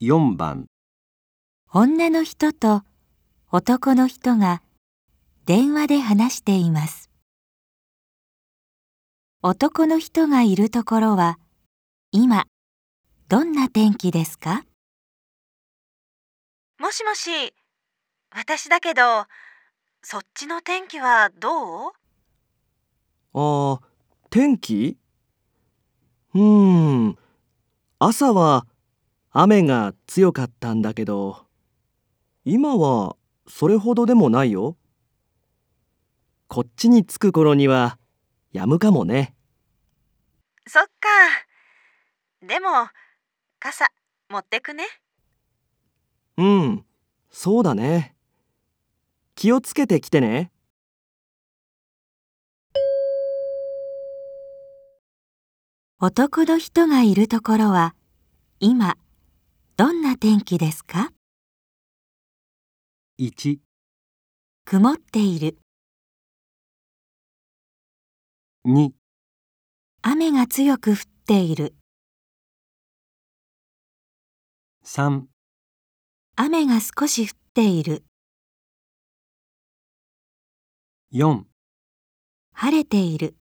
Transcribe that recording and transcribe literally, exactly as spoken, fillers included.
よんばん。 女の人と男の人が電話で話しています。男の人がいるところは今どんな天気ですか？ もしもし、私だけど、そっちの天気はどう？ ああ、天気？うーん、朝は雨が強かったんだけど、今はそれほどでもないよ。こっちに着く頃には止むかもね。 そっか。でも、傘持ってくね。 うん、そうだね。気をつけてきてね。 男の人がいるところは今どんな天気ですか？ いち、 曇っている。 に、 雨が強く降っている。 さん、 雨が少し降っている。 よん。 晴れている。